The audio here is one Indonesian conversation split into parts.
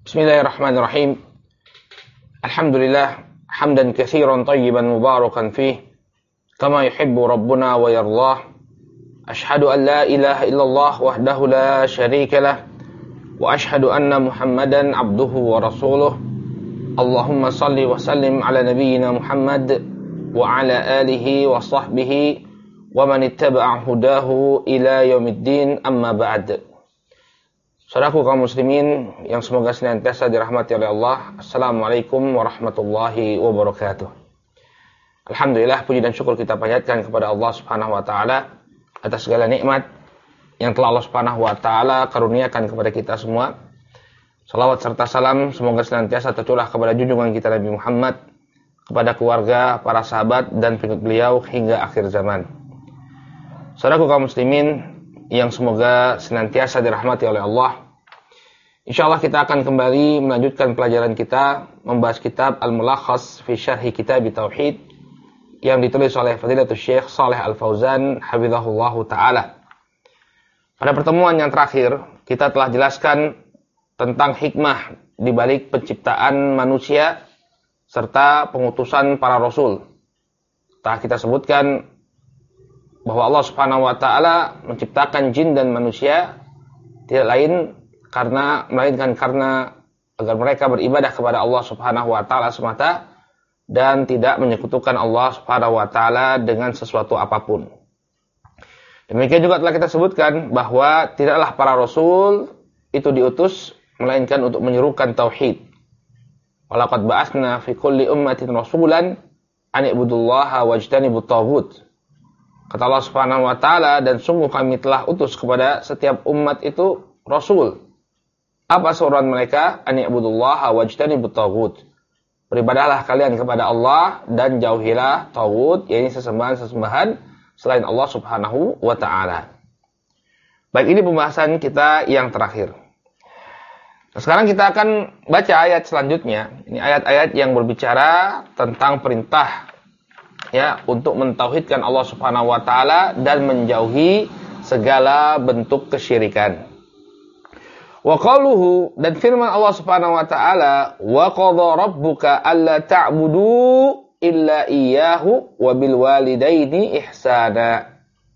Bismillahirrahmanirrahim. Alhamdulillah hamdan katsiran tayyiban mubarakan fih kama yuhibbu rabbuna wa yardah. Ashhadu an la ilaha illallah wahdahu la syarika lah wa ashhadu anna Muhammadan abduhu wa rasuluh. Allahumma salli wa sallim ala nabiyyina Muhammad wa ala alihi wa sahbihi wa man ittaba'a hudahu ila yaumiddin, amma ba'd. Saudaraku kaum muslimin yang semoga senantiasa dirahmati oleh Allah. Assalamualaikum warahmatullahi wabarakatuh. Alhamdulillah, puji dan syukur kita panjatkan kepada Allah Subhanahu wa taala atas segala nikmat yang telah Allah Subhanahu wa taala karuniakan kepada kita semua. Salawat serta salam semoga senantiasa tercurah kepada junjungan kita Nabi Muhammad, kepada keluarga, para sahabat dan pengikut beliau hingga akhir zaman. Saudaraku kaum muslimin yang semoga senantiasa dirahmati oleh Allah. Insyaallah kita akan kembali melanjutkan pelajaran kita membahas kitab Al-Mulakhas fi Syarhi Kitab Tauhid yang ditulis oleh Fadilatul Syekh Shalih Al-Fauzan hafizahullahu taala. Pada pertemuan yang terakhir kita telah jelaskan tentang hikmah di balik penciptaan manusia serta pengutusan para rasul. Telah kita sebutkan bahwa Allah Subhanahu wa taala menciptakan jin dan manusia tidak lain melainkan karena agar mereka beribadah kepada Allah Subhanahu wa taala semata dan tidak menyekutukan Allah Subhanahu wa taala dengan sesuatu apapun. Demikian juga telah kita sebutkan bahwa tidaklah para rasul itu diutus melainkan untuk menyerukan tauhid. Walaqad ba'atsna fi kulli ummatin rasulan an ibudullaha wajtanibut taghut. Kata Allah Subhanahu wa taala, dan sungguh kami telah utus kepada setiap umat itu rasul. Apa seruan mereka? An ibudullaha wajtanibut taghut. Beribadahlah kalian kepada Allah dan jauhilah taghut, yaitu sesembahan-sesembahan selain Allah Subhanahu wa taala. Baik, ini pembahasan kita yang terakhir. Nah, sekarang kita akan baca ayat selanjutnya. Ini ayat-ayat yang berbicara tentang perintah untuk mentauhidkan Allah Subhanahu wa taala dan menjauhi segala bentuk kesyirikan. Wa qaluhu, dan firman Allah Subhanahu wa taala, wa qadha rabbuka alla ta'budu illa iyyahu wa bil walidaini ihsana.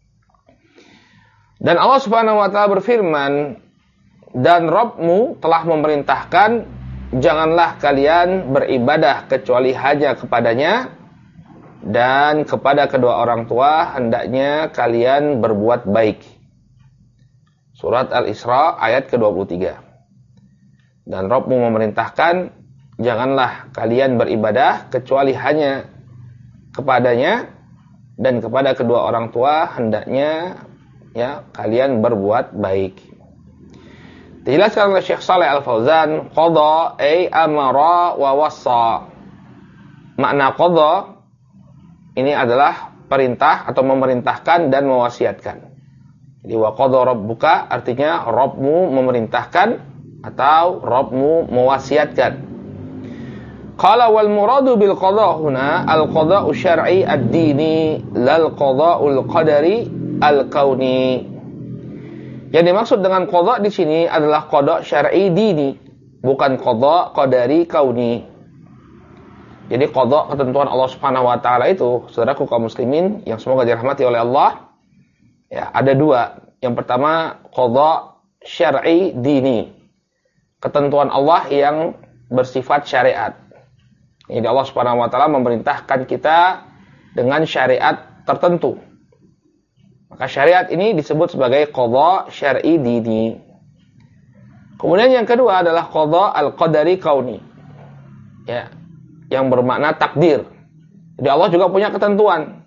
Dan Allah Subhanahu wa taala berfirman, dan Rabbmu telah memerintahkan janganlah kalian beribadah kecuali hanya kepadanya, dan kepada kedua orang tua hendaknya kalian berbuat baik. Surat Al-Isra ayat ke-23. Dan Rabbmu memerintahkan janganlah kalian beribadah kecuali hanya kepadanya, dan kepada kedua orang tua hendaknya kalian berbuat baik. Dijelaskan oleh Syekh Shalih Al-Fauzan, qadha ay amara wa wassa. Makna qadha ini adalah perintah atau memerintahkan dan mewasiatkan. Jadi wa qadha rabbuka artinya Rabbmu memerintahkan atau Rabbmu mewasiatkan. Qala wal muradu bil qadha huna al qada'u syar'i ad-dini lal qada'ul qadari al kauni. Yang dimaksud dengan qadha di sini adalah qadha syar'i dini, bukan qadha qadari kauni. Jadi qadha ketentuan Allah Subhanahu wa taala itu, saudaraku kaum muslimin yang semoga dirahmati oleh Allah, ada dua. Yang pertama qadha syar'i dini. Ketentuan Allah yang bersifat syariat. Jadi Allah Subhanahu wa taala memerintahkan kita dengan syariat tertentu. Maka syariat ini disebut sebagai qadha syar'i dini. Kemudian yang kedua adalah qadha al-qadari kauni. Yang bermakna takdir. Jadi Allah juga punya ketentuan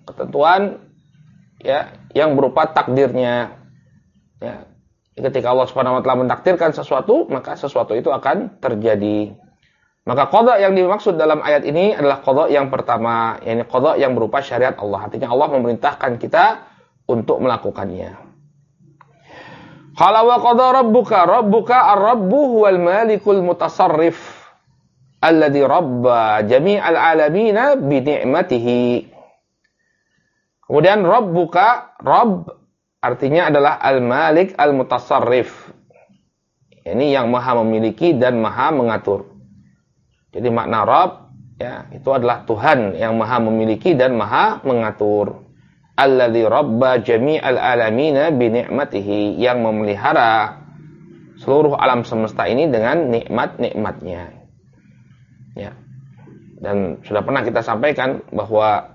yang berupa takdirnya. Ketika Allah Subhanahu wa taala mentakdirkan sesuatu, maka sesuatu itu akan terjadi. Maka qadha yang dimaksud dalam ayat ini adalah qadha yang pertama, yakni qadha yang berupa syariat Allah. Artinya Allah memerintahkan kita untuk melakukannya. Qala wa qadha rabbuka ar-rabbu huwal malikul mutasarrif alladzi rabba jami'al alamina bi ni'matihi. Kemudian rabbuka, Rabb artinya adalah al-malik al-mutasarrif. Ini yang maha memiliki dan maha mengatur. Jadi makna Rabb, ya, itu adalah Tuhan yang maha memiliki dan maha mengatur. Alladzi rabba jami'al alamina bi ni'matihi, yang memelihara seluruh alam semesta ini dengan nikmat-nikmatnya. Ya. Dan sudah pernah kita sampaikan bahwa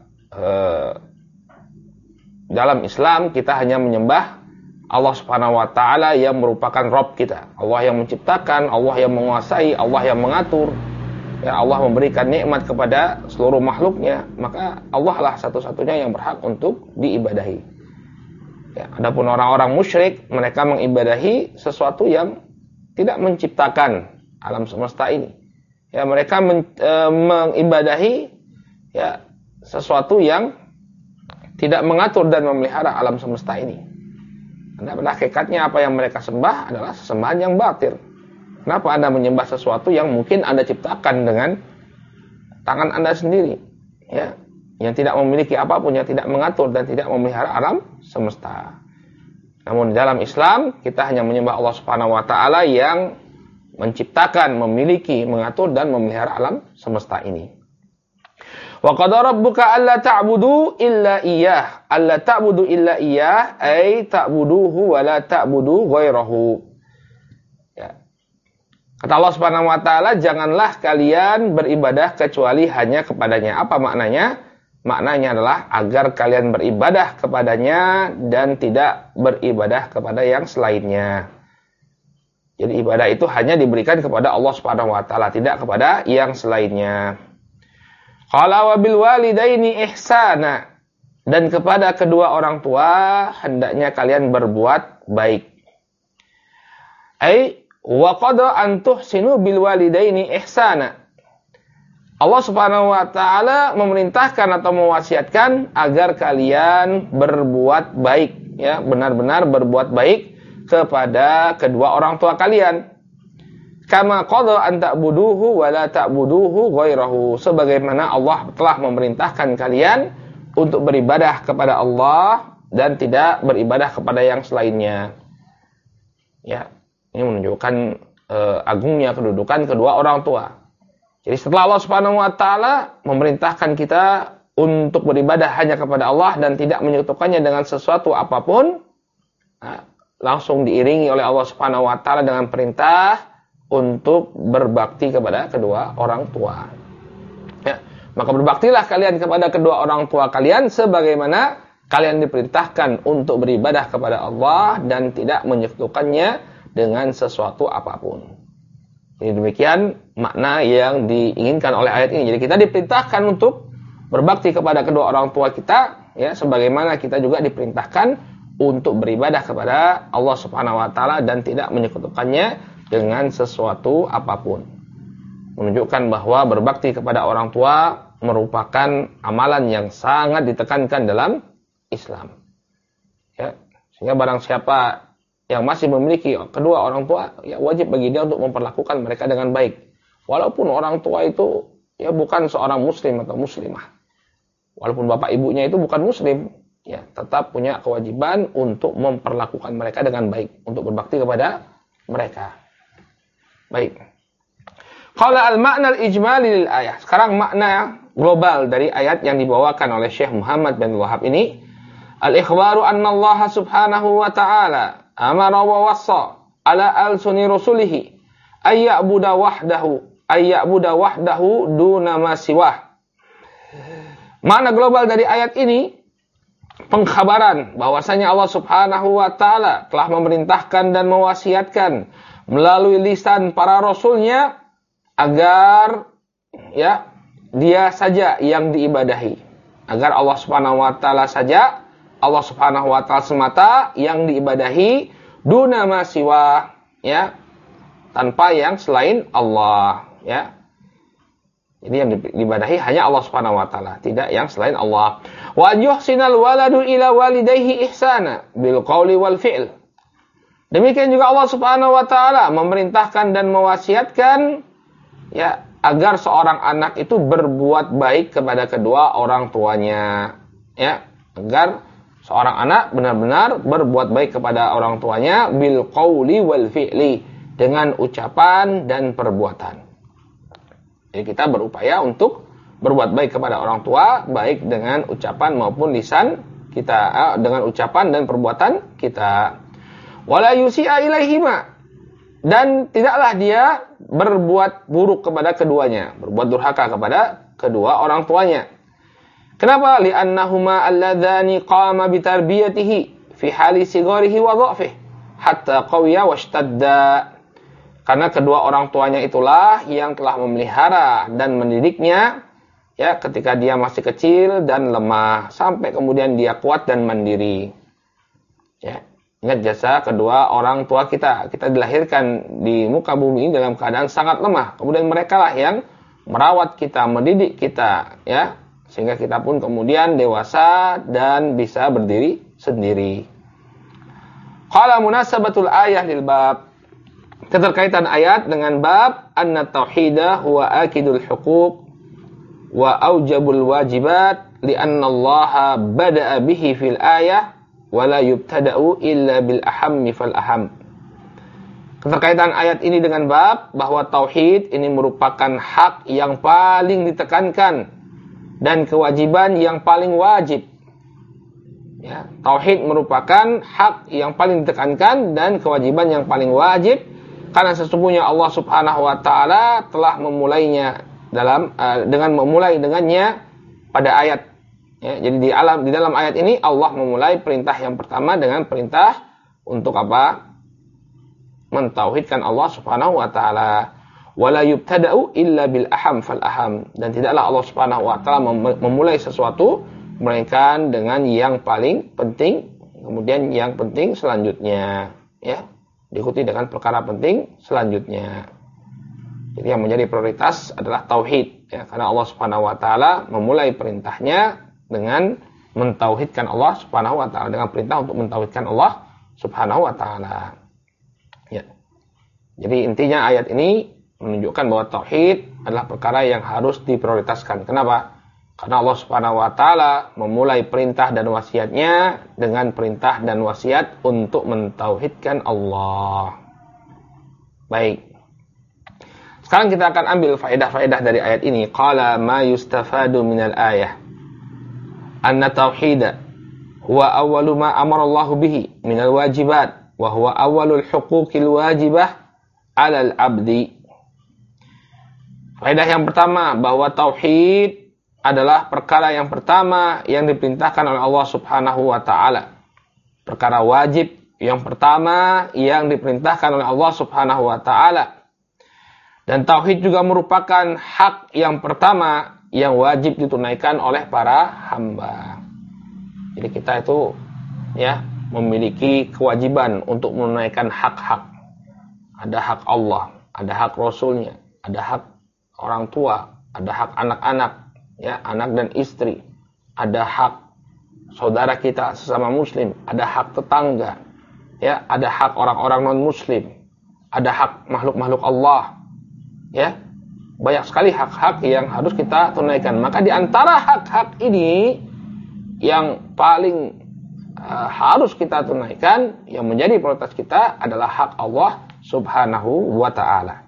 dalam Islam kita hanya menyembah Allah Subhanahu wa taala yang merupakan Rabb kita. Allah yang menciptakan, Allah yang menguasai, Allah yang mengatur. Ya, Allah memberikan nikmat kepada seluruh makhluknya, maka Allah lah satu-satunya yang berhak untuk diibadahi. Ya, adapun orang-orang musyrik, mereka mengibadahi sesuatu yang tidak menciptakan alam semesta ini. Ya, mereka mengibadahi, ya, sesuatu yang tidak mengatur dan memelihara alam semesta ini. Karena pada hakikatnya apa yang mereka sembah adalah sesembahan yang batil. Kenapa Anda menyembah sesuatu yang mungkin Anda ciptakan dengan tangan Anda sendiri, ya, yang tidak memiliki apapun, yang tidak mengatur dan tidak memelihara alam semesta. Namun dalam Islam kita hanya menyembah Allah Subhanahu wa taala yang menciptakan, memiliki, mengatur dan memelihara alam semesta ini. Wa qadara rabbuka alla ta'budu illa iyyah. Alla ta'budu illa iyyah ay ta'buduhu wa la ta'budu ghairahu. Ya. Kata Allah Subhanahu wa taala, janganlah kalian beribadah kecuali hanya kepadanya. Apa maknanya? Maknanya adalah agar kalian beribadah kepadanya dan tidak beribadah kepada yang selainnya. Jadi ibadah itu hanya diberikan kepada Allah Subhanahu wa taala, tidak kepada yang selainnya. Qala wa bil walidaini ihsana, dan kepada kedua orang tua hendaknya kalian berbuat baik. Ai wa qada an tuhsinu bil walidaini ihsana. Allah Subhanahu wa taala memerintahkan atau mewasiatkan agar kalian berbuat baik, ya, benar-benar berbuat baik kepada kedua orang tua kalian. Kama qada an ta'buduhu wa la ta'buduhu ghairahu, sebagaimana Allah telah memerintahkan kalian untuk beribadah kepada Allah dan tidak beribadah kepada yang selainnya. Ya, ini menunjukkan agungnya kedudukan kedua orang tua. Jadi setelah Allah Subhanahu wa taala memerintahkan kita untuk beribadah hanya kepada Allah dan tidak menyekutukannya dengan sesuatu apapun, nah, langsung diiringi oleh Allah Subhanahu wa taala dengan perintah untuk berbakti kepada kedua orang tua. Ya, maka berbaktilah kalian kepada kedua orang tua kalian sebagaimana kalian diperintahkan untuk beribadah kepada Allah dan tidak menyekutukannya dengan sesuatu apapun. Jadi demikian makna yang diinginkan oleh ayat ini. Jadi kita diperintahkan untuk berbakti kepada kedua orang tua kita, ya, sebagaimana kita juga diperintahkan untuk beribadah kepada Allah Subhanahu wa taala dan tidak menyekutukannya dengan sesuatu apapun. Menunjukkan bahwa berbakti kepada orang tua merupakan amalan yang sangat ditekankan dalam Islam. Ya, sehingga barang siapa yang masih memiliki kedua orang tua, ya wajib bagi dia untuk memperlakukan mereka dengan baik. Walaupun orang tua itu ya bukan seorang muslim atau muslimah. Walaupun bapak ibunya itu bukan muslim, ya tetap punya kewajiban untuk memperlakukan mereka dengan baik, untuk berbakti kepada mereka. Baik. Qala al-ma'na al-ijmali lil ayat. Sekarang makna global dari ayat yang dibawakan oleh Syekh Muhammad bin Wahab ini, al-ikhbaru anna Allah Subhanahu wa ta'ala amara wa wassa ala al-suni rusulihi ay ya'budu wahdahu duna ma siwah. Makna global dari ayat ini pengkhabaran bahwasanya Allah Subhanahu wa taala telah memerintahkan dan mewasiatkan melalui lisan para rasulnya agar, ya, dia saja yang diibadahi, agar Allah Subhanahu wa taala saja, Allah Subhanahu wa taala semata yang diibadahi, duna ma siwa, ya, tanpa yang selain Allah, ya. Jadi yang diibadahi hanya Allah Subhanahu wa taala, tidak yang selain Allah. Wa yuhsinal waladu ila walidayhi ihsana bil qawli wal fi'l. Demikian juga Allah Subhanahu wa taala memerintahkan dan mewasiatkan, ya, agar seorang anak itu berbuat baik kepada kedua orang tuanya, ya, agar seorang anak benar-benar berbuat baik kepada orang tuanya bil qauli wal fi'li, dengan ucapan dan perbuatan. Jadi kita berupaya untuk berbuat baik kepada orang tua, baik dengan ucapan maupun lisan kita, dengan ucapan dan perbuatan kita. Wala yusi'a ilaihima, dan tidaklah dia berbuat buruk kepada keduanya, berbuat durhaka kepada kedua orang tuanya. Kenapa? Li'annahuma alladzani qama bitarbiyatihi fi hali sigarihi wa dha'fihi hatta qawiya washtadda. Karena kedua orang tuanya itulah yang telah memelihara dan mendidiknya ya ketika dia masih kecil dan lemah sampai kemudian dia kuat dan mandiri. Ya, ingat jasa kedua orang tua kita. Kita dilahirkan di muka bumi ini dalam keadaan sangat lemah. Kemudian mereka lah yang merawat kita, mendidik kita, ya, sehingga kita pun kemudian dewasa dan bisa berdiri sendiri. Qala munasabatul ayah lil bab. Keterkaitan ayat dengan bab anna tauhidah huwa akidul huquq wa aujabul wajibat li'anna Allah bada'a bihi fil ayah wa la yubtada'u illa bil ahammi fal aham. Keterkaitan ayat ini dengan bab bahwa tauhid ini merupakan hak yang paling ditekankan dan kewajiban yang paling wajib. Ya, tauhid merupakan hak yang paling ditekankan dan kewajiban yang paling wajib. Karena sesungguhnya Allah Subhanahu wa taala telah memulainya dengan memulai dengannya pada ayat. Ya, jadi di dalam ayat ini Allah memulai perintah yang pertama dengan perintah untuk apa? Mentauhidkan Allah Subhanahu wa taala. Wala yubtada'u illa bil aham fal aham, dan tidaklah Allah Subhanahu wa taala memulai sesuatu melainkan dengan yang paling penting, kemudian yang penting selanjutnya, ya. Diikuti dengan perkara penting selanjutnya. Jadi yang menjadi prioritas adalah tauhid, ya, karena Allah Subhanahu wa taala memulai perintahnya dengan mentauhidkan Allah Subhanahu wa taala, dengan perintah untuk mentauhidkan Allah Subhanahu wa taala. Ya. Jadi intinya ayat ini menunjukkan bahwa tauhid adalah perkara yang harus diprioritaskan. Kenapa? Karena Allah Subhanahu wa taala memulai perintah dan wasiatnya dengan perintah dan wasiat untuk mentauhidkan Allah. Baik. Sekarang kita akan ambil faedah-faedah dari ayat ini. Qala ma yustafadu minal ayah. Anna tauhida huwa awwalu ma amara Allah bihi minal wajibat wa huwa awwalul huquqil wajibah 'alal 'abdi. Faedah yang pertama bahwa tauhid adalah perkara yang pertama yang diperintahkan oleh Allah Subhanahu wa taala. Perkara wajib yang pertama yang diperintahkan oleh Allah Subhanahu wa taala. Dan tauhid juga merupakan hak yang pertama yang wajib ditunaikan oleh para hamba. Jadi kita itu ya memiliki kewajiban untuk menunaikan hak-hak. Ada hak Allah, ada hak Rasulnya, ada hak orang tua, ada hak anak-anak, ya, anak dan istri, ada hak saudara kita sesama muslim, ada hak tetangga, ya, ada hak orang-orang non-muslim, ada hak makhluk-makhluk Allah, ya. Banyak sekali hak-hak yang harus kita tunaikan. Maka di antara hak-hak ini yang paling harus kita tunaikan, yang menjadi prioritas kita adalah hak Allah Subhanahu wa taala.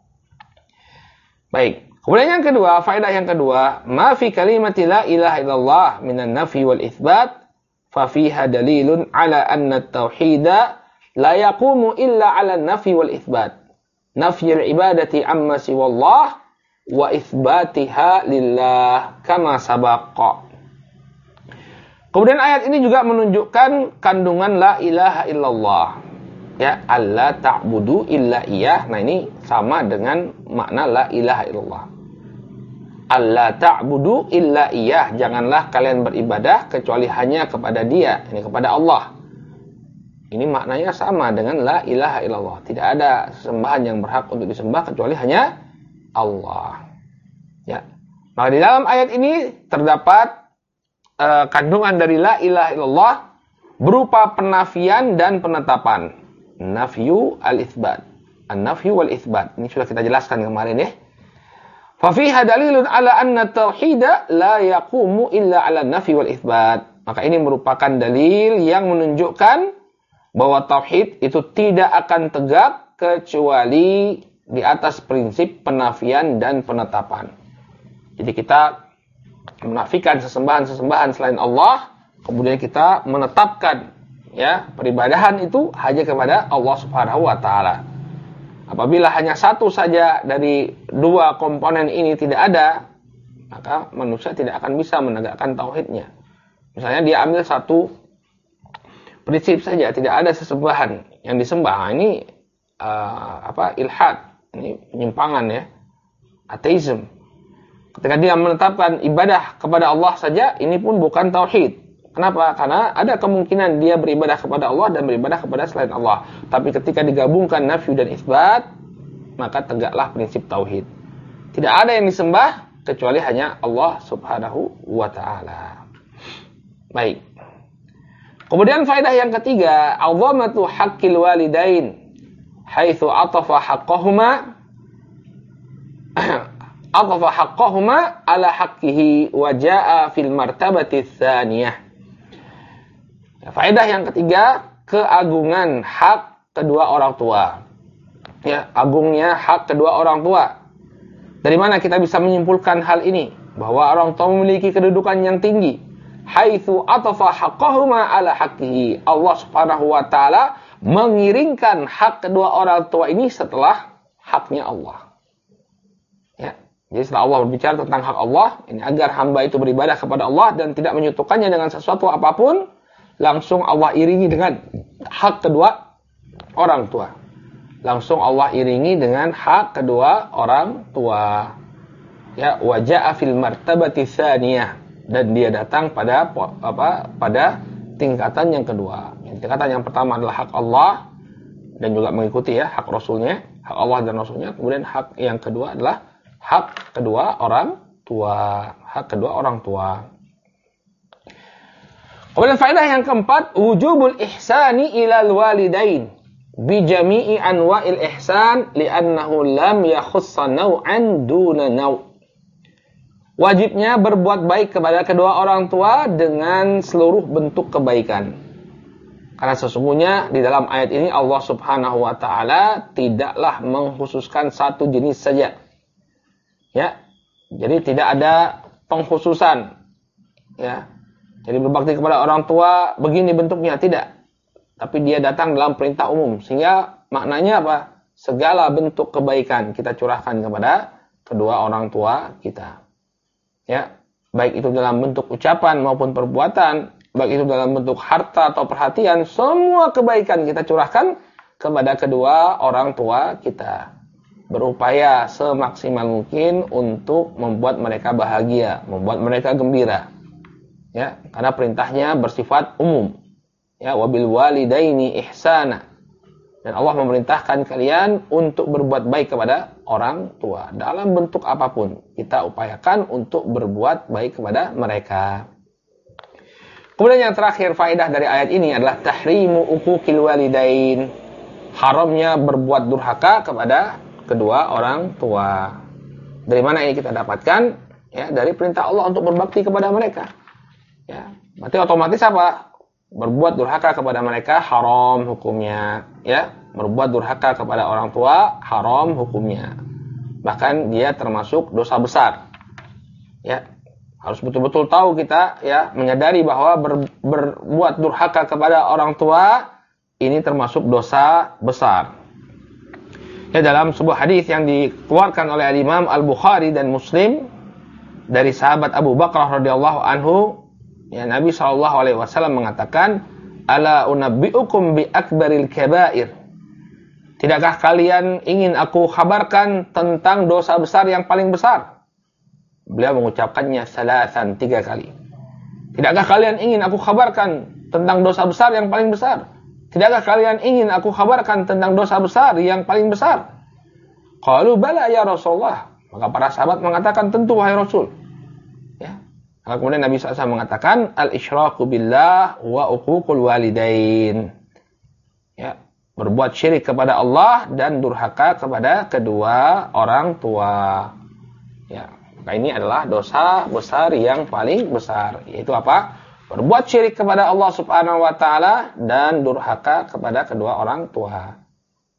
Baik. Kemudian yang kedua, faedah yang kedua, ma fi kalimati la ilaha illallah minan nafi wal itsbat fa fiha dalilun ala anna at-tauhida la yaqumu illa ala an-nafi wal itsbat. Nafyul ibadati amma siwallah wa itsbatiha lillah kama sabaqa. Kemudian ayat ini juga menunjukkan kandungan la ilaha illallah. Ya, alla ta'budu illa iyyah. Nah, ini sama dengan makna la ilaha illallah. Alla ta'budu illa iyyah. Janganlah kalian beribadah kecuali hanya kepada Dia, ini kepada Allah. Ini maknanya sama dengan la ilaha illallah. Tidak ada sesembahan yang berhak untuk disembah kecuali hanya Allah. Ya. Maka di dalam ayat ini terdapat kandungan dari la ilaha illallah berupa penafian dan penetapan. Nafyu al-itsbat. An-nafyu wal-itsbat. Ini sudah kita jelaskan kemarin ya. Fa fiha dalilun ala anna tauhida la yaqumu illa ala an-nafyi wal-itsbat. Maka ini merupakan dalil yang menunjukkan bahwa tauhid itu tidak akan tegak kecuali di atas prinsip penafian dan penetapan. Jadi kita menafikan sesembahan-sesembahan selain Allah, kemudian kita menetapkan ya peribadahan itu hanya kepada Allah Subhanahu wa taala. Apabila hanya satu saja dari dua komponen ini tidak ada, maka manusia tidak akan bisa menegakkan tauhidnya. Misalnya dia ambil satu prinsip saja, tidak ada sesembahan yang disembah. Ini ilhad, ini penyimpangan ya, ateisme. Ketika dia menetapkan ibadah kepada Allah saja, ini pun bukan tauhid. Kenapa? Karena ada kemungkinan dia beribadah kepada Allah dan beribadah kepada selain Allah. Tapi ketika digabungkan nafyu dan isbat, maka tegaklah prinsip tauhid. Tidak ada yang disembah kecuali hanya Allah Subhanahu wa taala. Baik. Kemudian faedah yang ketiga, 'azamatu haqqil walidain haitsu atafa haqqahuma ala haqqihi wa jaa'a fil martabati tsaniyah. Faedah yang ketiga, keagungan hak kedua orang tua. Ya, agungnya hak kedua orang tua. Dari mana kita bisa menyimpulkan hal ini? Bahwa orang tua memiliki kedudukan yang tinggi. Haitsu atafa haqqahuma ala haqqihi. Allah Subhanahu wa taala mengiringkan hak kedua orang tua ini setelah haknya Allah. Ya. Jadi setelah Allah berbicara tentang hak Allah, ini agar hamba itu beribadah kepada Allah dan tidak menyekutukannya dengan sesuatu apapun, langsung Allah iringi dengan hak kedua orang tua. Langsung Allah iringi dengan hak kedua orang tua. Ya, wa jaa'a fil martabati tsaniyah, dan dia datang pada tingkatan yang kedua. Tingkatan yang pertama adalah hak Allah dan juga mengikuti ya hak Rasulnya, hak Allah dan Rasulnya. Kemudian hak yang kedua adalah hak kedua orang tua, hak kedua orang tua. Kemudian faedah yang keempat, wujubul ihsani ilal walidain bi jami'i anwa'il ihsan li'annahu lam yakhussa naw'an duna naw'. Wajibnya berbuat baik kepada kedua orang tua dengan seluruh bentuk kebaikan. Karena sesungguhnya di dalam ayat ini Allah Subhanahu wa taala tidaklah mengkhususkan satu jenis saja. Ya. Jadi tidak ada pengkhususan. Ya. Jadi berbakti kepada orang tua begini bentuknya, tidak. Tapi dia datang dalam perintah umum. Sehingga maknanya apa? Segala bentuk kebaikan kita curahkan kepada kedua orang tua kita. Ya, baik itu dalam bentuk ucapan maupun perbuatan, baik itu dalam bentuk harta atau perhatian, semua kebaikan kita curahkan kepada kedua orang tua kita. Berupaya semaksimal mungkin untuk membuat mereka bahagia, membuat mereka gembira. Ya, karena perintahnya bersifat umum. Ya, wabil walidaini ihsana. Dan Allah memerintahkan kalian untuk berbuat baik kepada orang tua dalam bentuk apapun. Kita upayakan untuk berbuat baik kepada mereka. Kemudian yang terakhir faedah dari ayat ini adalah tahrimu uquqil walidain. Haramnya berbuat durhaka kepada kedua orang tua. Dari mana ini kita dapatkan? Ya, dari perintah Allah untuk berbakti kepada mereka. Ya, berarti otomatis apa? Berbuat durhaka kepada mereka haram hukumnya. Ya, berbuat durhaka kepada orang tua haram hukumnya. Bahkan dia termasuk dosa besar. Ya, harus betul-betul tahu kita ya, menyadari bahwa berbuat durhaka kepada orang tua ini termasuk dosa besar. Ya, dalam sebuah hadis yang dikeluarkan oleh Imam Al-Bukhari dan Muslim dari sahabat Abu Bakar radhiyallahu anhu, ya, Nabi SAW mengatakan, ala unabbi'ukum bi akbaril kabair. Tidakkah kalian ingin aku kabarkan tentang dosa besar yang paling besar? Beliau mengucapkannya salasan, 3 kali. Tidakkah kalian ingin aku kabarkan tentang dosa besar yang paling besar? Tidakkah kalian ingin aku kabarkan tentang dosa besar yang paling besar? Qalu bala ya Rasulullah. Maka para sahabat mengatakan, tentu wahai Rasul. Ya. Maka kemudian Nabi SAW mengatakan, al-isyraku billah wa uququl walidain. Ya, berbuat syirik kepada Allah dan durhaka kepada kedua orang tua. Ya, maka ini adalah dosa besar yang paling besar. Yaitu apa? Berbuat syirik kepada Allah Subhanahu wa taala dan durhaka kepada kedua orang tua.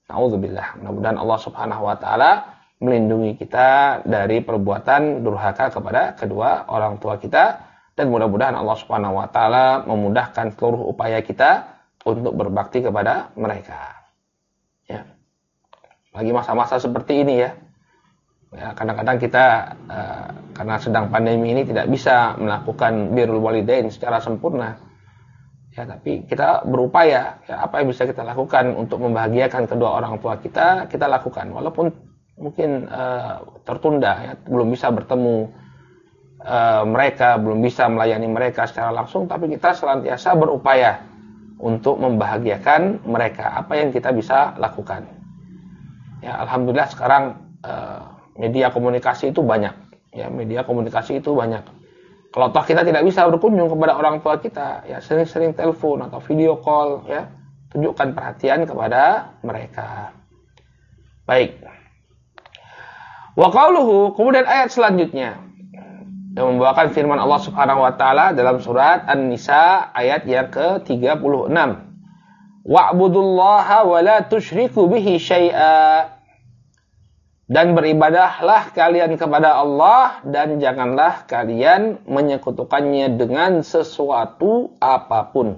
Na'udzubillah. Mudah-mudahan Allah Subhanahu wa taala melindungi kita dari perbuatan durhaka kepada kedua orang tua kita, dan mudah-mudahan Allah Subhanahu wa taala memudahkan seluruh upaya kita untuk berbakti kepada mereka. Ya. Lagi masa-masa seperti ini ya. Ya, kadang-kadang kita karena sedang pandemi ini tidak bisa melakukan birrul walidain secara sempurna. Ya, tapi kita berupaya, ya, apa yang bisa kita lakukan untuk membahagiakan kedua orang tua kita lakukan. Walaupun mungkin tertunda, ya, belum bisa bertemu mereka, belum bisa melayani mereka secara langsung, tapi kita senantiasa berupaya untuk membahagiakan mereka. Apa yang kita bisa lakukan? Ya, alhamdulillah sekarang media komunikasi itu banyak. Ya, media komunikasi itu banyak. Kalau toh kita tidak bisa berkunjung kepada orang tua kita, ya sering-sering telepon atau video call, ya, tunjukkan perhatian kepada mereka. Baik. Wa qauluhu, kemudian ayat selanjutnya yang membawakan firman Allah Subhanahu wa taala dalam surat An-Nisa ayat yang ke-36. Wa'budullaha wa la tusyriku bihi syai'a. Dan beribadahlah kalian kepada Allah dan janganlah kalian menyekutukannya dengan sesuatu apapun.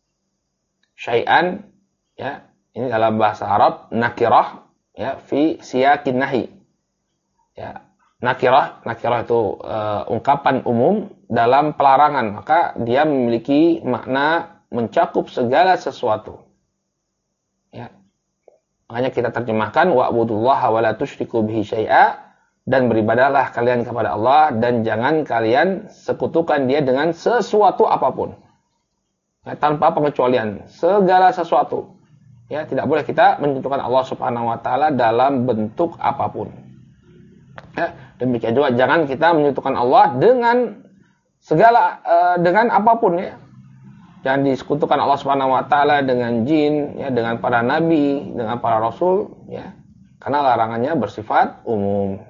Syai'an, ya, ini dalam bahasa Arab nakirah, ya, fi siyaqin nahi. Ya, nakirah itu ungkapan umum dalam pelarangan, maka dia memiliki makna mencakup segala sesuatu. Ya. Makanya kita terjemahkan wa'budullaha wa la tusyriku bihi syai'a, dan beribadahlah kalian kepada Allah dan jangan kalian sekutukan dia dengan sesuatu apapun. Ya, tanpa pengecualian, segala sesuatu. Ya, tidak boleh kita menyekutukan Allah Subhanahu wa taala dalam bentuk apapun. Ya, demikian juga jangan kita menyekutukan Allah dengan segala dengan apapun, ya. Jangan disekutukan Allah Subhanahu wa taala dengan jin, ya, dengan para nabi, dengan para rasul, ya. Karena larangannya bersifat umum.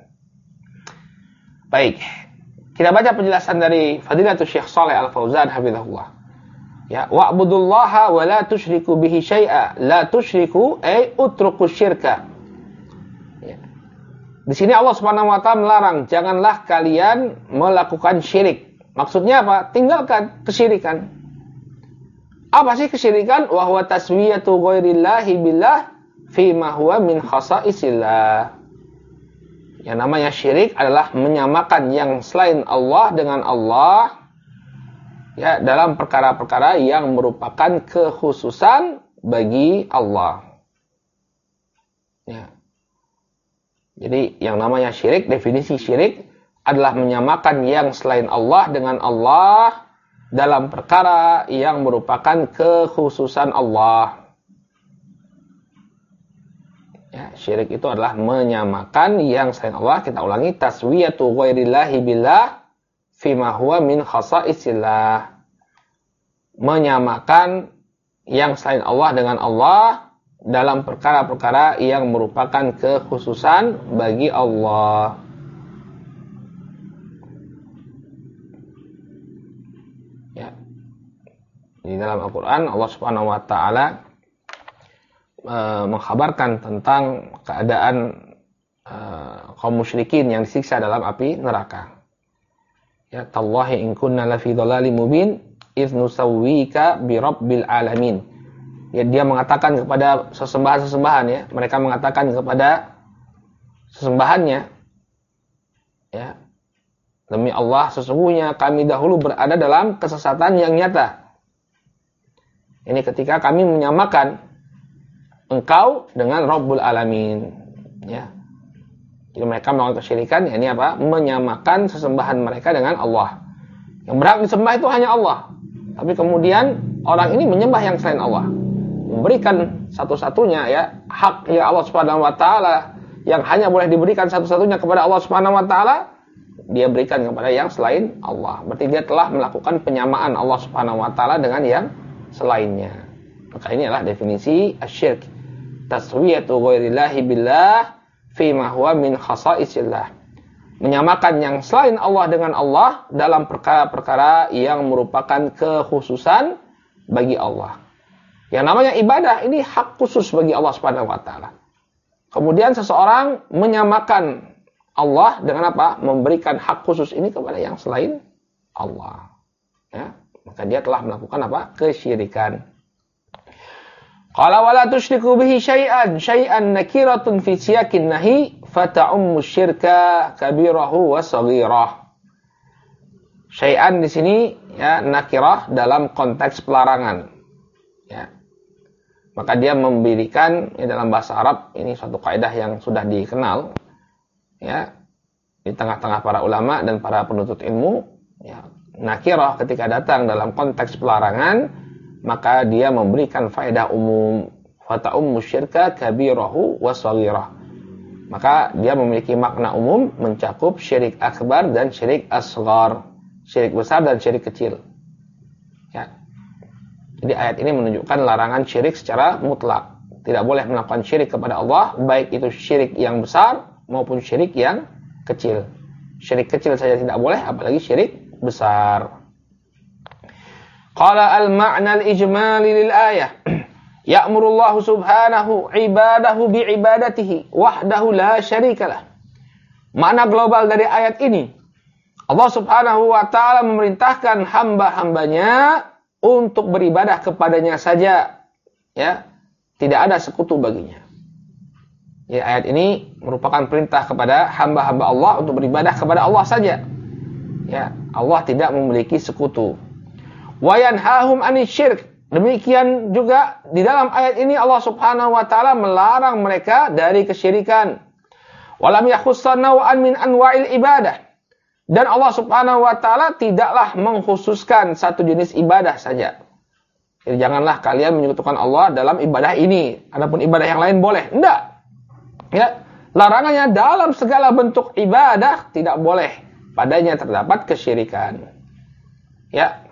Baik. Kita baca penjelasan dari Fadilatul Syekh Shalih Al-Fauzan hafizahullah. Ya, wa'budullaha wa la tusyriku bihi syai'a. La tusyriku ay utruku syirka. Ya. Di sini Allah Subhanahu wa taala melarang, janganlah kalian melakukan syirik. Maksudnya apa? Tinggalkan kesyirikan. Apa sih kesyirikan? Wa huwa taswiyatu ghairillahi billah fi ma huwa min khasaisillah. Yang namanya syirik adalah menyamakan yang selain Allah dengan Allah, ya, dalam perkara-perkara yang merupakan kekhususan bagi Allah. Ya. Jadi yang namanya syirik, definisi syirik adalah menyamakan yang selain Allah dengan Allah dalam perkara yang merupakan kekhususan Allah. Ya, syirik itu adalah menyamakan yang selain Allah. Kita ulangi, taswiyatu ghairillahi billah fima huwa min khasaisillah. Menyamakan yang selain Allah dengan Allah dalam perkara-perkara yang merupakan kekhususan bagi Allah. Di dalam Al-Quran Allah Subhanahu wa taala mengkhabarkan tentang keadaan kaum musyrikin yang disiksa dalam api neraka. Ya, tallahi in kunna lafi dhalalin mubin idz nusawwika bi rabbil alamin. Ya, dia mengatakan kepada sesembahan-sesembahan, ya, mereka mengatakan kepada sesembahannya, ya, demi Allah sesungguhnya kami dahulu berada dalam kesesatan yang nyata. Ini ketika kami menyamakan engkau dengan Rabbul Alamin, ya. Jadi mereka melakukan kesyirikan, ya, ini apa? Menyamakan sesembahan mereka dengan Allah. Yang berhak disembah itu hanya Allah. Tapi kemudian orang ini menyembah yang selain Allah, memberikan satu-satunya, ya, hak ya Allah Subhanahu wa taala yang hanya boleh diberikan satu-satunya kepada Allah Subhanahu wa taala, dia berikan kepada yang selain Allah. Berarti dia telah melakukan penyamaan Allah Subhanahu wa taala dengan yang selainnya. Maka ini adalah definisi asyirk. Taswiyatu ghairillahi billah fi ma huwa min khasaisillah. Menyamakan yang selain Allah dengan Allah dalam perkara-perkara yang merupakan kekhususan bagi Allah. Yang namanya ibadah ini hak khusus bagi Allah Subhanahu wa taala. kemudian seseorang menyamakan Allah dengan apa? Memberikan hak khusus ini kepada yang selain Allah. Ya, maka dia telah melakukan apa? Kesyirikan. Qala wala tusyriku bihi syai'an nakiratun fi siyaqin nahi fata'ummu syirka kabirahu wa saghirah. Syai'an di sini ya nakirah dalam konteks pelarangan. Ya. Maka dia memberikan ya, dalam bahasa Arab ini suatu kaidah yang sudah dikenal ya di tengah-tengah para ulama dan para penuntut ilmu ya. Nakirah ketika datang dalam konteks pelarangan maka dia memberikan faedah umum. Fata'ummu syirka kabirahu wa saghirah. Maka dia memiliki makna umum mencakup syirik akbar dan syirik asghar, syirik besar dan syirik kecil. Ya. Jadi ayat ini menunjukkan larangan syirik secara mutlak. Tidak boleh melakukan syirik kepada Allah, baik itu syirik yang besar maupun syirik yang kecil. Syirik kecil saja tidak boleh, apalagi syirik besar. Qala al-ma'na al-ijmali lil ayah. Ya'muru Allah subhanahu ibadahu bi'ibadatihi wahdahu la syarikalah. Makna global dari ayat ini, Allah subhanahu wa ta'ala memerintahkan hamba-hambanya untuk beribadah kepadanya saja. Ya, tidak ada sekutu baginya. Ya, ayat ini merupakan perintah kepada hamba-hamba Allah untuk beribadah kepada Allah saja. Ya, Allah tidak memiliki sekutu. Wa yanhahum anisyirk. Demikian juga di dalam ayat ini Allah Subhanahu wa taala melarang mereka dari kesyirikan. Walam yakhussan naw'an min anwa'il ibadah. Dan Allah Subhanahu wa taala tidaklah mengkhususkan satu jenis ibadah saja. Jadi janganlah kalian menyekutukan Allah dalam ibadah ini, adapun ibadah yang lain boleh. Enggak. Ya, larangannya dalam segala bentuk ibadah tidak boleh padanya terdapat kesyirikan. Ya.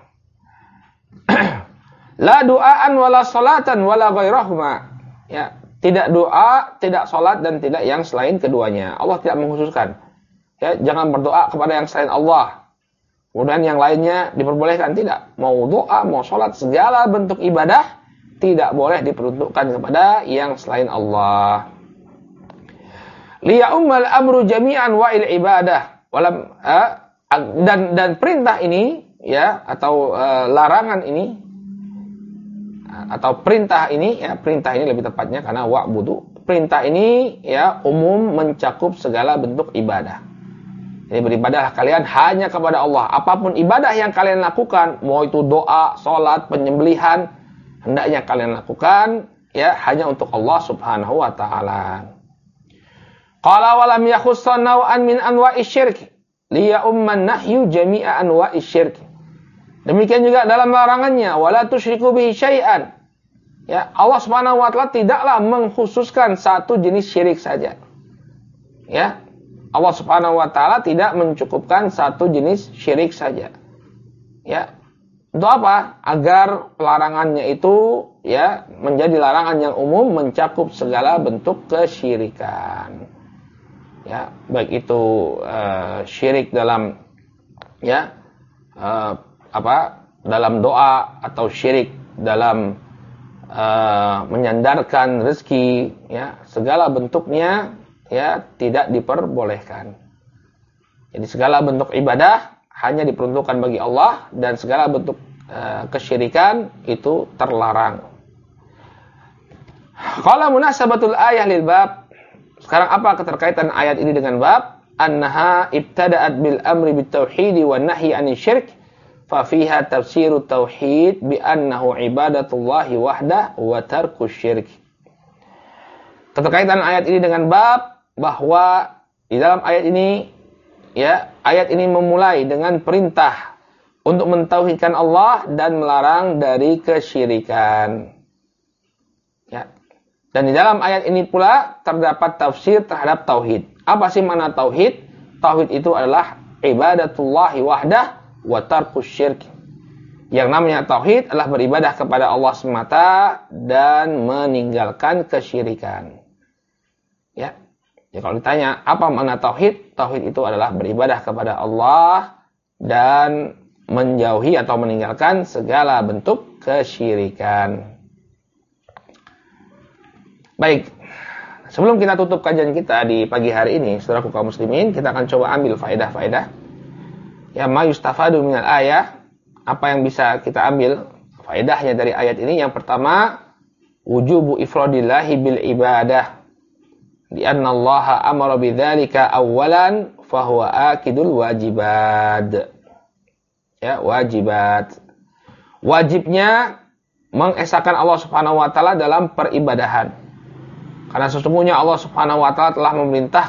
La du'aan wala salatan wala ghairahuma. Ya, tidak doa, tidak salat dan tidak yang selain keduanya. Allah tidak mengkhususkan. Ya, jangan berdoa kepada yang selain Allah. Kemudian yang lainnya diperbolehkan, tidak. Mau doa, mau salat, segala bentuk ibadah tidak boleh diperuntukkan kepada yang selain Allah. Liya ummal amru jami'an wa'il ibadah. Walam dan perintah ini ya atau larangan ini atau perintah ini lebih tepatnya karena wa'budu. Perintah ini ya umum mencakup segala bentuk ibadah. Jadi beribadahlah kalian hanya kepada Allah. Apapun ibadah yang kalian lakukan, mau itu doa, salat, penyembelihan, hendaknya kalian lakukan ya hanya untuk Allah Subhanahu wa taala. Qala wa lam yakhussan naw'an min anwa'i syirk liya umman nahyu jami'a anwa'i syirk. Demikian juga dalam larangannya wala tusyriku bihi syai'an. Ya, Allah Subhanahu wa taala tidaklah mengkhususkan satu jenis syirik saja. Ya. Allah Subhanahu wa taala tidak mencukupkan satu jenis syirik saja. Ya. Untuk apa? Agar pelarangannya itu ya menjadi larangan yang umum mencakup segala bentuk kesyirikan. Ya, baik itu syirik dalam ya dalam doa atau syirik dalam menyandarkan rezeki ya, segala bentuknya ya tidak diperbolehkan. Jadi segala bentuk ibadah hanya diperuntukkan bagi Allah dan segala bentuk kesyirikan itu terlarang. Qala munasabatul ayah lil bab. Sekarang apa keterkaitan ayat ini dengan bab? Annaha ibtada'at bil amri bit tauhid wan nahyi 'anil syirk. Fa fiha tafsirut tauhid bi annahu ibadatullahi wahdah wa tarkus syirk. Keterkaitan ayat ini dengan bab bahwa di dalam ayat ini ya, ayat ini memulai dengan perintah untuk mentauhidkan Allah dan melarang dari kesyirikan. Ya. Dan di dalam ayat ini pula terdapat tafsir terhadap tauhid. Apa sih makna tauhid? Tauhid itu adalah ibadatullahi wahdah wa tarkus syirk. Yang namanya tauhid adalah beribadah kepada Allah semata dan meninggalkan kesyirikan. Ya. Ya, kalau ditanya apa makna tauhid? Tauhid itu adalah beribadah kepada Allah dan menjauhi atau meninggalkan segala bentuk kesyirikan. Baik. Sebelum kita tutup kajian kita di pagi hari ini, saudaraku kaum muslimin, kita akan coba ambil faedah-faedah. Ya, ma yustafadu minal ayah, apa yang bisa kita ambil faedahnya dari ayat ini. Yang pertama, wujubu ifradillahi bil ibadah. Lianna Allah amara bidzalika awalan fahuwa akidul wajibat. Ya, wajibat. Wajibnya mengesahkan Allah Subhanahu wa taala dalam peribadahan. Karena sesungguhnya Allah Subhanahu wa taala telah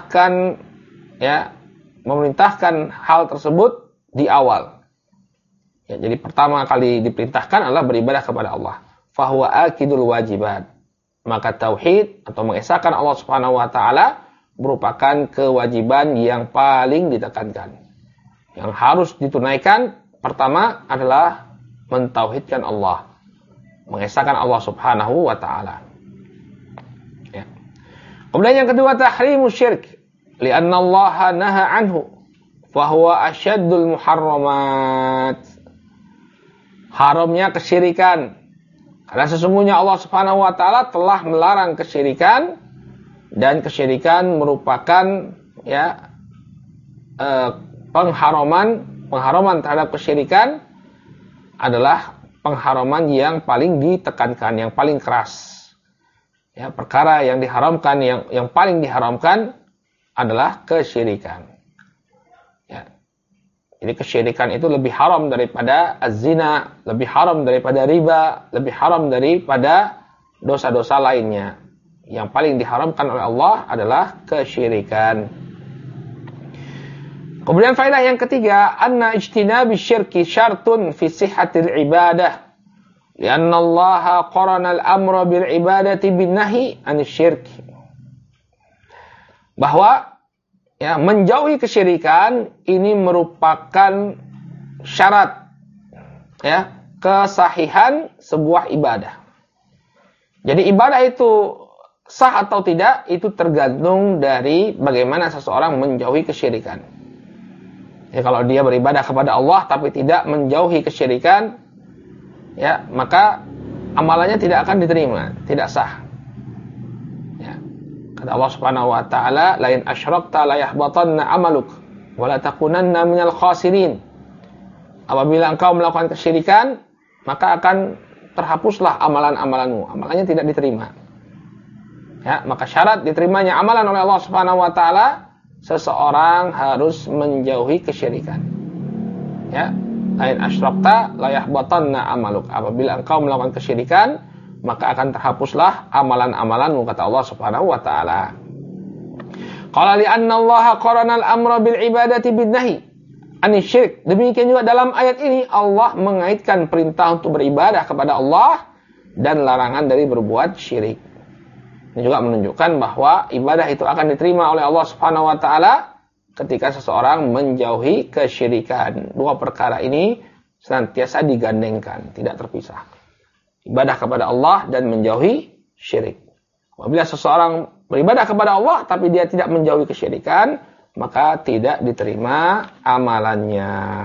memerintahkan hal tersebut di awal. Ya, jadi pertama kali diperintahkan adalah beribadah kepada Allah. Fahuwa akidul wajibat. Maka tauhid atau mengesahkan Allah Subhanahu wa taala merupakan kewajiban yang paling ditekankan. Yang harus ditunaikan pertama adalah mentauhidkan Allah, mengesahkan Allah Subhanahu wa taala. Ya. Kemudian yang kedua, tahrimus syirk, lianna Allah naha anhu fa huwa asyaddul muharramat. Haramnya kesyirikan. Karena sesungguhnya Allah Subhanahu wa taala telah melarang kesyirikan, dan kesyirikan merupakan pengharaman terhadap kesyirikan adalah pengharaman yang paling ditekankan, yang paling keras. Ya, perkara yang diharamkan, yang paling diharamkan adalah kesyirikan. Ya. Jadi kesyirikan itu lebih haram daripada az-zina, lebih haram daripada riba, lebih haram daripada dosa-dosa lainnya. Yang paling diharamkan oleh Allah adalah kesyirikan. Kemudian faedah yang ketiga, anna ijtinabi syirki syartun fi sihhatil ibadah. Lianna Allah qarana al-amra bil ibadati bin nahi an syirk. Bahwa menjauhi kesyirikan ini merupakan syarat kesahihan sebuah ibadah. Jadi ibadah itu sah atau tidak itu tergantung dari bagaimana seseorang menjauhi kesyirikan. Ya, kalau dia beribadah kepada Allah tapi tidak menjauhi kesyirikan, ya, maka amalannya tidak akan diterima, tidak sah. Ya. Kata Allah Subhanahu wa taala, "La in asyrakta la yahbatanna 'amaluk wa la takunanna minal khasirin." Apabila engkau melakukan kesyirikan, maka akan terhapuslah amalan-amalanmu. Amalannya tidak diterima. Ya, maka syarat diterimanya amalan oleh Allah Subhanahu wa taala, seseorang harus menjauhi kesyirikan. Ya, lain asyrakta la yahbatanna amaluk. Apabila engkau melakukan kesyirikan, maka akan terhapuslah amalan-amalanmu, kata Allah Subhanahu wa taala. Qala li anna Allah qarana al-amra bil ibadati bin nahi an syirk. Demikian juga dalam ayat ini Allah mengaitkan perintah untuk beribadah kepada Allah dan larangan dari berbuat syirik. Ini juga menunjukkan bahwa ibadah itu akan diterima oleh Allah Subhanahu wa taala ketika seseorang menjauhi kesyirikan. Dua perkara ini senantiasa digandengkan, tidak terpisah. Ibadah kepada Allah dan menjauhi syirik. Apabila seseorang beribadah kepada Allah tapi dia tidak menjauhi kesyirikan, maka tidak diterima amalannya.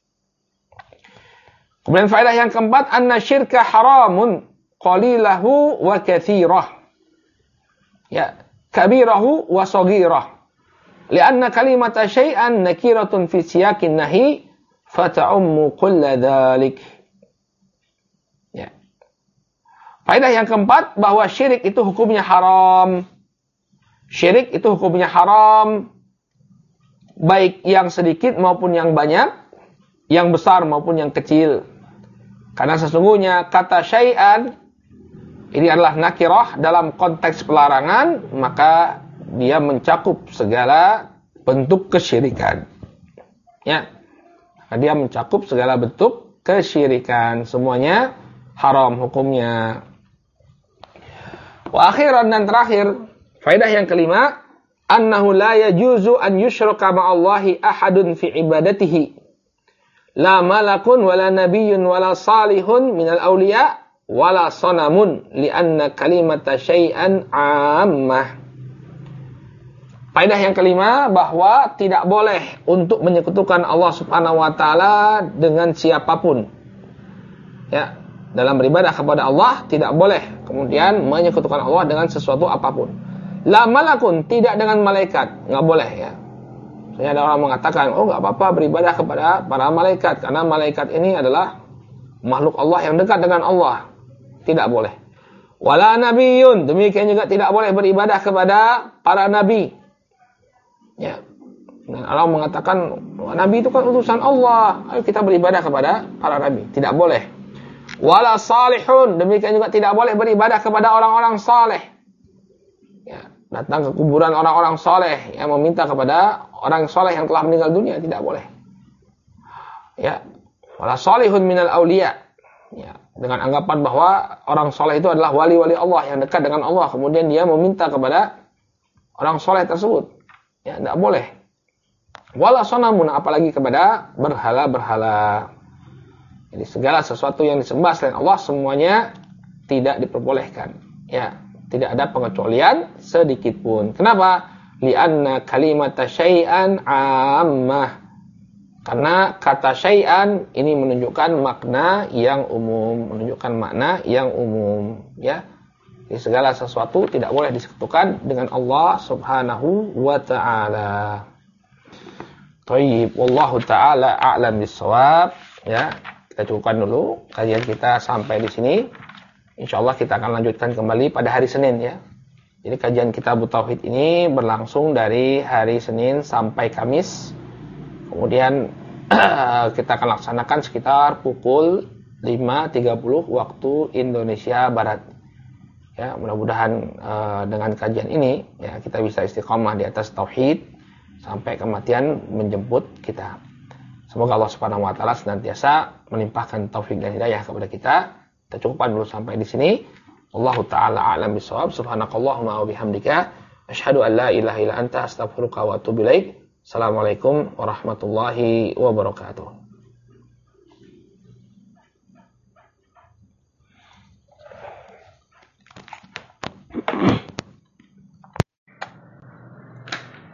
Kemudian faedah yang keempat, anna syirka haramun qalilahu wa katsirah. Ya, kabirahu wa saghirah. Lianna kalimata syai'an nakiratun fi siyaqin nahi fata'ummu kulla dzalik. Ya. Faedah yang keempat, bahwa syirik itu hukumnya haram. Syirik itu hukumnya haram, baik yang sedikit maupun yang banyak, yang besar maupun yang kecil. Karena sesungguhnya kata syai'an ini adalah nakirah dalam konteks pelarangan, maka dia mencakup segala bentuk kesyirikan. Ya. Dia mencakup segala bentuk kesyirikan. Semuanya haram hukumnya. Wa akhiran, dan terakhir, faedah yang kelima, annahu la yajuzu an yushraka ma'allahi ahadun fi ibadatihi. La malakun wala nabiyyun wala salihun minal awliya wala sanamun li'anna kalimata syai'an 'ammah. Faedah yang kelima, bahwa tidak boleh untuk menyekutukan Allah Subhanahu wa taala dengan siapapun. Ya, dalam beribadah kepada Allah tidak boleh kemudian menyekutukan Allah dengan sesuatu apapun. La malakun, tidak dengan malaikat, nggak boleh ya. Misalnya ada orang mengatakan, oh nggak apa-apa beribadah kepada para malaikat karena malaikat ini adalah makhluk Allah yang dekat dengan Allah. Tidak boleh. Wala nabiyun, demikian juga tidak boleh beribadah kepada para nabi. Ya. Dan Allah mengatakan nabi itu kan utusan Allah. Ayo kita beribadah kepada para nabi. Tidak boleh. Wala salihun, demikian juga tidak boleh beribadah kepada orang-orang saleh. Ya, datang ke kuburan orang-orang saleh yang meminta kepada orang saleh yang telah meninggal dunia, tidak boleh. Ya, wala salihun minal auliya. Ya, dengan anggapan bahwa orang saleh itu adalah wali-wali Allah yang dekat dengan Allah, kemudian dia meminta kepada orang saleh tersebut. Ya, tidak boleh. Wala sonamun, apalagi kepada berhala-berhala. Jadi segala sesuatu yang disembah selain Allah semuanya tidak diperbolehkan. Ya, tidak ada pengecualian sedikit pun. Kenapa? Li'anna kalimata syai'an 'ammah. Karena kata syai'an ini menunjukkan makna yang umum, menunjukkan makna yang umum, ya. Jadi segala sesuatu tidak boleh disekutukan dengan Allah Subhanahu wa taala. Thayyib, wallahu taala a'lam bis-shawab, ya. Kita cukupkan dulu kajian kita sampai di sini. Insyaallah kita akan lanjutkan kembali pada hari Senin, ya. Jadi kajian Kitab Tauhid ini berlangsung dari hari Senin sampai Kamis. Kemudian kita akan laksanakan sekitar pukul 5.30 waktu Indonesia Barat. Ya, mudah-mudahan dengan kajian ini ya kita bisa istiqomah di atas tauhid sampai kematian menjemput kita. Semoga Allah Subhanahu wa taala senantiasa melimpahkan taufik dan hidayah kepada kita. Kita cukupkan dulu sampai di sini. Wallahu taala a'lam bishawab. Subhanakallahumma wa bihamdika asyhadu an la ilaha illa anta astaghfiruka wa atubu ilaik. Assalamualaikum warahmatullahi wabarakatuh.